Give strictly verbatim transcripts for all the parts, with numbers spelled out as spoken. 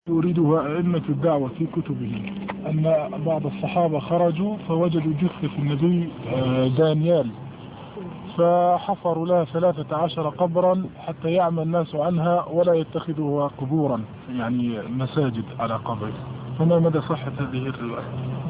يريدها أئمة الدعوة في كتبهم أن بعض الصحابة خرجوا فوجدوا جثة النبي دانيال، فحفروا لها ثلاثة عشر قبرا حتى يعمى الناس عنها ولا يتخذوها قبورا، يعني مساجد على قبر. فما مدى صحة هذه الرواية؟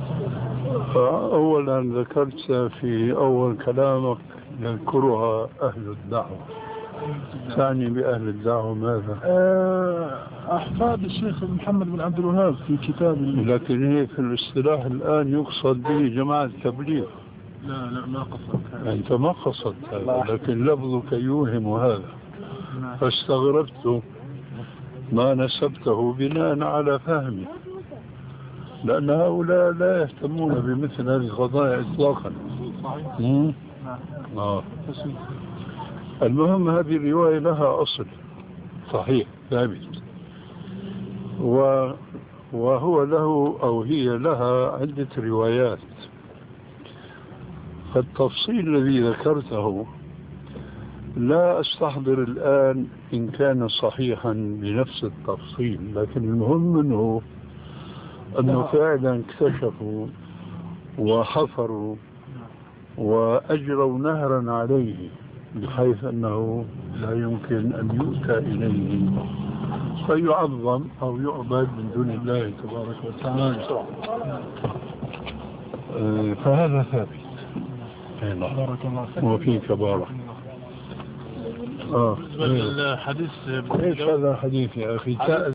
أولا ذكرت في أول كلامك يذكرها أهل الدعوة، تعني بأهل الدعوة ماذا؟ أحفاد الشيخ محمد بن عبد الوهاب في كتاب. لكن هي في الاصطلاح الآن يقصد به جماعة التبليغ. لا لا ما قصدت هذا. أنت ما قصدت هذا، لكن لفظك يوهم هذا، فاستغربت ما نسبته بناء على فهمي، لأن هؤلاء لا يهتمون بمثل هذه القضايا إطلاقا. صحيح. آه. المهم هذه الرواية لها أصل صحيح ثابت، و وهو له أو هي لها عدة روايات. فالتفصيل الذي ذكرته لا أستحضر الآن إن كان صحيحا بنفس التفصيل، لكن المهم أنه أنه فعلا اكتشفوا وحفروا وأجروا نهرا عليه بحيث أنه لا يمكن أن يؤتى إليه فيعظم أو يعبد من دون الله تبارك وتعالى. فهذا ثابت. بارك الله فيك. وفيك بارك. آه. الحديث ايش هذا الحديث يا أخي؟